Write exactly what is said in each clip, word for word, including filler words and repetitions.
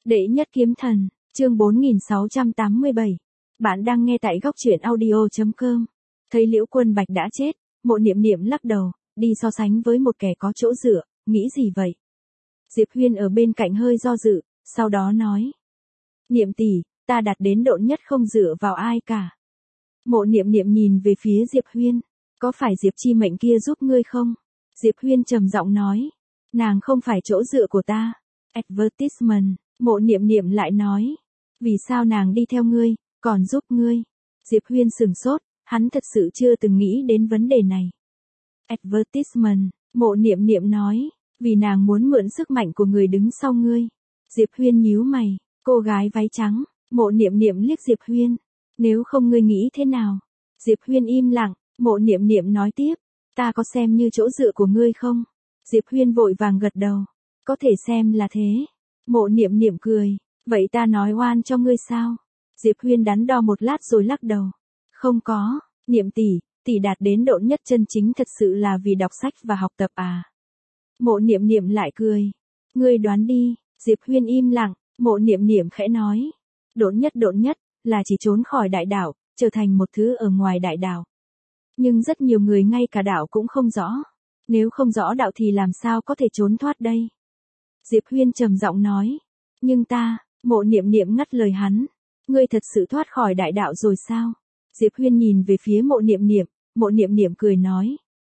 Đệ nhất kiếm thần, chương bốn nghìn sáu trăm tám mươi bảy. Bạn đang nghe tại góc truyện audio chấm com. Thấy Liễu Quân Bạch đã chết, Mộ Niệm Niệm lắc đầu, đi so sánh với một kẻ có chỗ dựa, nghĩ gì vậy? Diệp Huyên ở bên cạnh hơi do dự, sau đó nói. Niệm tỷ, ta đạt đến độn nhất không dựa vào ai cả. Mộ Niệm Niệm nhìn về phía Diệp Huyên, có phải Diệp Chi Mệnh kia giúp ngươi không? Diệp Huyên trầm giọng nói, nàng không phải chỗ dựa của ta. Advertisement, Mộ Niệm Niệm lại nói, vì sao nàng đi theo ngươi, còn giúp ngươi? Diệp Huyên sừng sốt, hắn thật sự chưa từng nghĩ đến vấn đề này. Advertisement, Mộ Niệm Niệm nói, vì nàng muốn mượn sức mạnh của người đứng sau ngươi. Diệp Huyên nhíu mày, cô gái váy trắng. Mộ Niệm Niệm liếc Diệp Huyên, nếu không ngươi nghĩ thế nào? Diệp Huyên im lặng, Mộ Niệm Niệm nói tiếp, ta có xem như chỗ dựa của ngươi không? Diệp Huyên vội vàng gật đầu, có thể xem là thế. Mộ Niệm Niệm cười, vậy ta nói oan cho ngươi sao? Diệp Huyên đắn đo một lát rồi lắc đầu, không có, Niệm tỷ, tỷ đạt đến độn nhất chân chính thật sự là vì đọc sách và học tập à? Mộ Niệm Niệm lại cười, ngươi đoán đi. Diệp Huyên im lặng, Mộ Niệm Niệm khẽ nói, độn nhất độn nhất là chỉ trốn khỏi đại đạo, trở thành một thứ ở ngoài đại đạo. Nhưng rất nhiều người ngay cả đạo cũng không rõ. Nếu không rõ đạo thì làm sao có thể trốn thoát đây? Diệp Huyên trầm giọng nói, nhưng ta, Mộ Niệm Niệm ngắt lời hắn, ngươi thật sự thoát khỏi đại đạo rồi sao? Diệp Huyên nhìn về phía Mộ Niệm Niệm, Mộ Niệm Niệm cười nói,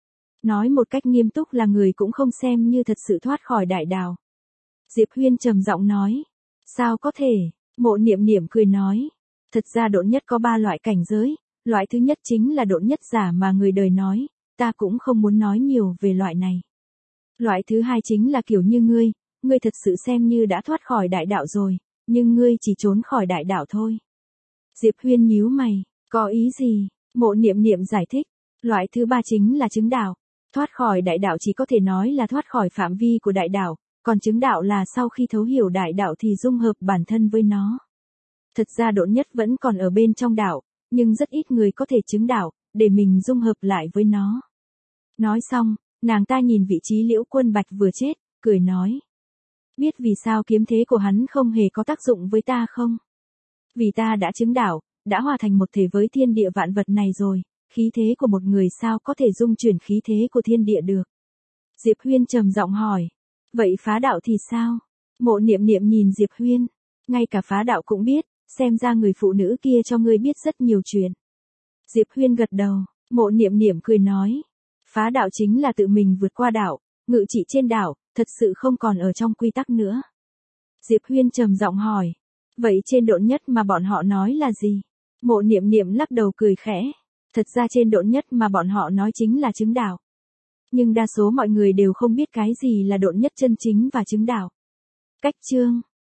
nói một cách nghiêm túc là người cũng không xem như thật sự thoát khỏi đại đạo. Diệp Huyên trầm giọng nói, sao có thể? Mộ Niệm Niệm cười nói, thật ra độn nhất có ba loại cảnh giới, loại thứ nhất chính là độn nhất giả mà người đời nói, ta cũng không muốn nói nhiều về loại này. Loại thứ hai chính là kiểu như ngươi, ngươi thật sự xem như đã thoát khỏi đại đạo rồi, nhưng ngươi chỉ trốn khỏi đại đạo thôi. Diệp Huyên nhíu mày, có ý gì? Mộ Niệm Niệm giải thích, loại thứ ba chính là chứng đạo. Thoát khỏi đại đạo chỉ có thể nói là thoát khỏi phạm vi của đại đạo, còn chứng đạo là sau khi thấu hiểu đại đạo thì dung hợp bản thân với nó. Thật ra độn nhất vẫn còn ở bên trong đạo, nhưng rất ít người có thể chứng đạo, để mình dung hợp lại với nó. Nói xong, nàng ta nhìn vị trí Liễu Quân Bạch vừa chết, cười nói. Biết vì sao kiếm thế của hắn không hề có tác dụng với ta không? Vì ta đã chứng đạo, đã hòa thành một thể với thiên địa vạn vật này rồi, khí thế của một người sao có thể dung chuyển khí thế của thiên địa được? Diệp Huyên trầm giọng hỏi. Vậy phá đạo thì sao? Mộ Niệm Niệm nhìn Diệp Huyên, ngay cả phá đạo cũng biết, xem ra người phụ nữ kia cho ngươi biết rất nhiều chuyện. Diệp Huyên gật đầu, Mộ Niệm Niệm cười nói, phá đạo chính là tự mình vượt qua đạo, ngự trị trên đạo, thật sự không còn ở trong quy tắc nữa. Diệp Huyên trầm giọng hỏi, vậy trên độn nhất mà bọn họ nói là gì? Mộ Niệm Niệm lắc đầu cười khẽ, thật ra trên độn nhất mà bọn họ nói chính là chứng đạo. Nhưng đa số mọi người đều không biết cái gì là độn nhất chân chính và chứng đạo. Cách chương